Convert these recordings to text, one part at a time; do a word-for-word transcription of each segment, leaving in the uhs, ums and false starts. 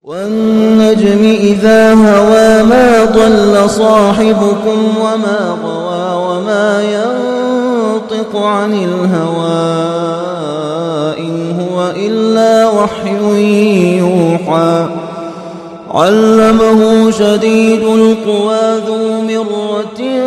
والنجم إذا هوى ما ضل صاحبكم وما غوى وما ينطق عن الهوى إن هو إلا وحي يوحى علمه شديد القوى ذو مرة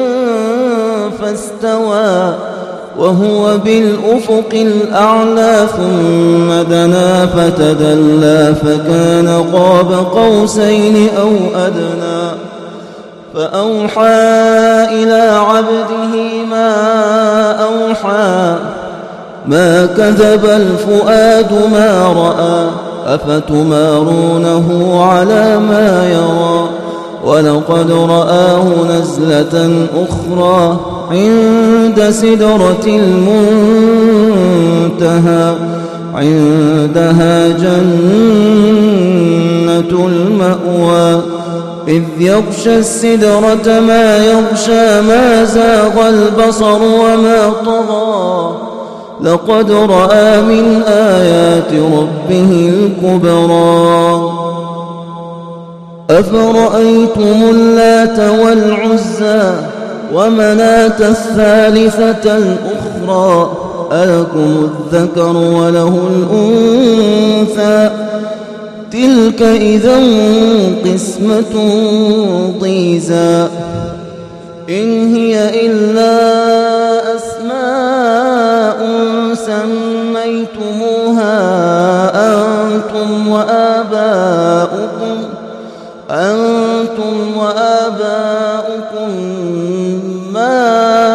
فاستوى وهو بالأفق الأعلى ثم دنا فتدلى فكان قاب قوسين أو أدنى فأوحى إلى عبده ما أوحى ما كذب الفؤاد ما رأى أفتمارونه على ما يرى ولقد رآه نزلة أخرى عند سدرة المنتهى عندها جنة المأوى إذ يغشى السدرة ما يغشى ما زاغ البصر وما طغى لقد رأى من آيات ربه الكبرى أفرأيتم اللات والعزى ومناة الثالثة الأخرى ألكم الذكر وله الأنثى تلك إذا قسمة ضيزى إن هي إلا أسماء سميتموها أنتم وآباؤكم أنتم وآباؤكم ما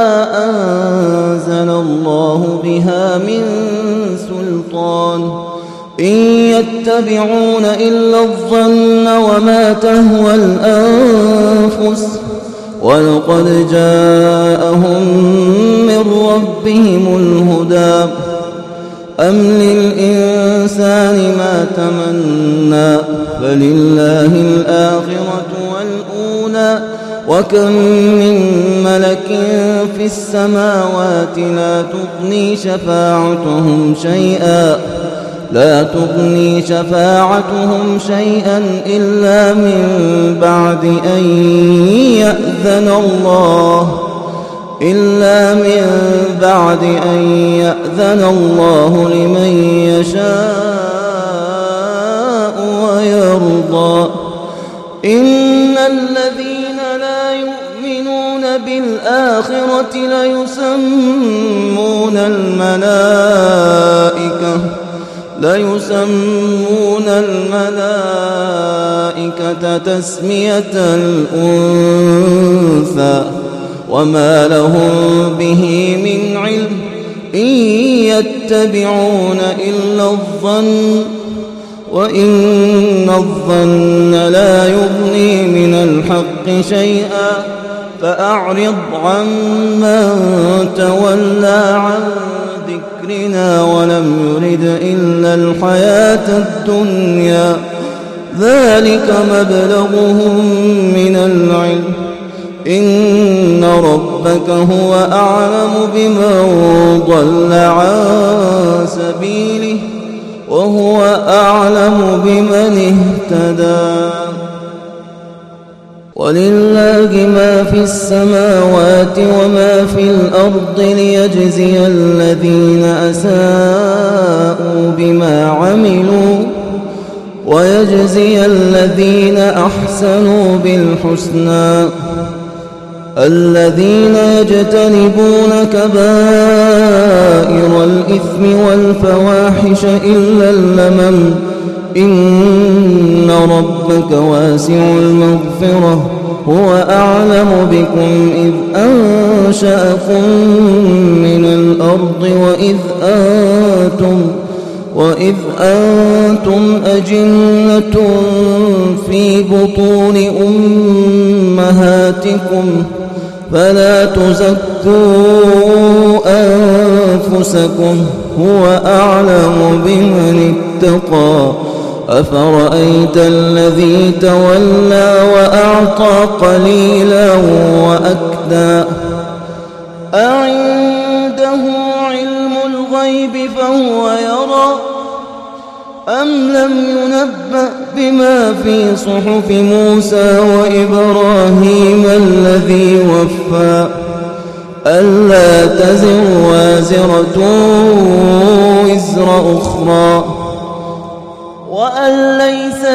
أنزل الله بها من سلطان إن يتبعون إلا الظن وما تهوى الأنفس ولقد جاءهم من ربهم الهدى أم للإنسان ما تمنى فلله الآخرة والأولى وكم من ملك في السماوات لا تغني شفاعتهم شيئا لا تغني شفاعتهم شيئا إلا من بعد أن يأذن الله إلا من بعد أن يأذن الله لمن يشاء ويرضى إن الذين لا يؤمنون بالآخرة ليسمون الملائكة ليسمون الملائكة تسمية الأنثى وما لهم به من علم إن يتبعون إلا الظن وإن الظن لا يغني من الحق شيئا فأعرض عمن تولى عن ذكرنا ولم يرد إلا الحياة الدنيا ذلك مبلغهم من العلم إن ربك هو أعلم بمن ضل عن سبيله وهو أعلم بمن اهتدى ولله ما في السماوات وما في الأرض ليجزي الذين أساءوا بما عملوا ويجزي الذين أحسنوا بالحسنى الذين يجتنبون كبائر الإثم والفواحش إلا اللمم إن ربك واسع المغفرة هو أعلم بكم إذ أنشأكم من الأرض وإذ أنتم وإذ أنتم أجنة في بطون أمهاتكم فلا تزكوا أنفسكم هو أعلم بمن اتقى أفرأيت الذي تولى وأعطى قليلا وأكدى أعنده علم الغيب فهو يرى أم لم ينبأ بما في صحف موسى وإبراهيم الذي وفى ألا تزر وازرة وزر أخرى وأن ليس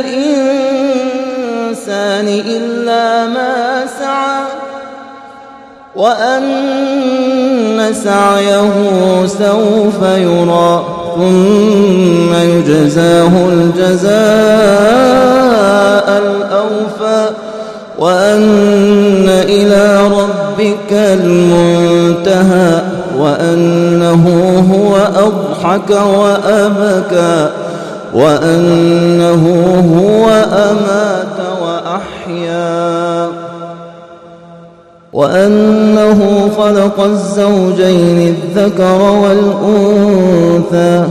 للإنسان إلا ما سعى وأن سعيه سوف يرى ثم يجزاه الجزاء الأوفى وأن إلى ربك المنتهى وأنه هو أضحك وأبكى وأنه هو أمات وأحيا وأنه خلق الزوجين الذكر والأنثى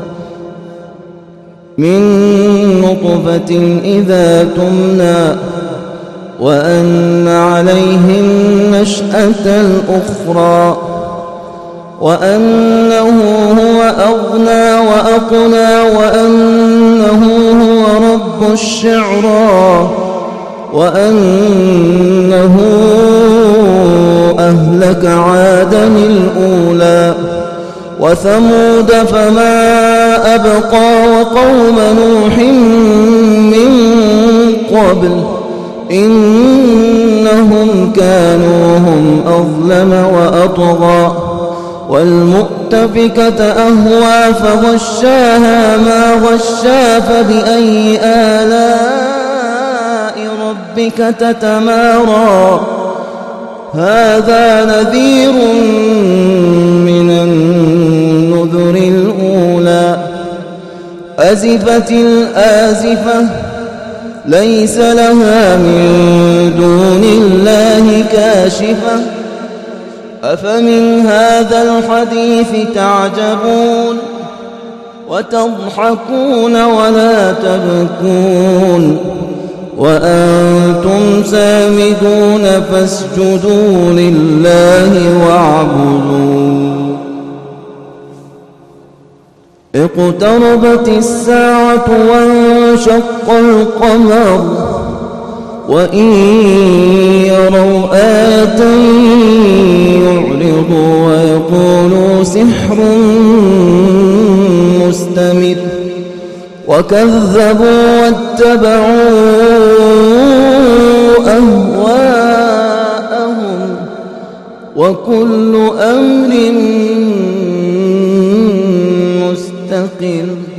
من نطفة إذا تمنى وأن عليه النشأة الأخرى وأنه هو أغنى وأقنى وأنه هو رب الشعرى وأنه أهلك عادا الأولى وثمود فما أبقى وقوم نوح من قبل إنهم كانوا هم أظلم وأطغى والمؤتفكة أهوى فغشاها ما غشا فبأي آلاء ربك تتمارى هذا نذير من النذر الأولى أزفت الآزفة ليس لها من دون الله كاشفة أفمن هذا الحديث تعجبون وتضحكون ولا تبكون وأنتم سامدون فاسجدوا لله واعبدوا اقتربت الساعة وانشق القمر وإن يروا آية يعرضوا ويقولوا سحر مستمر وكذبوا واتبعوا أهواءهم وكل أمر مستقر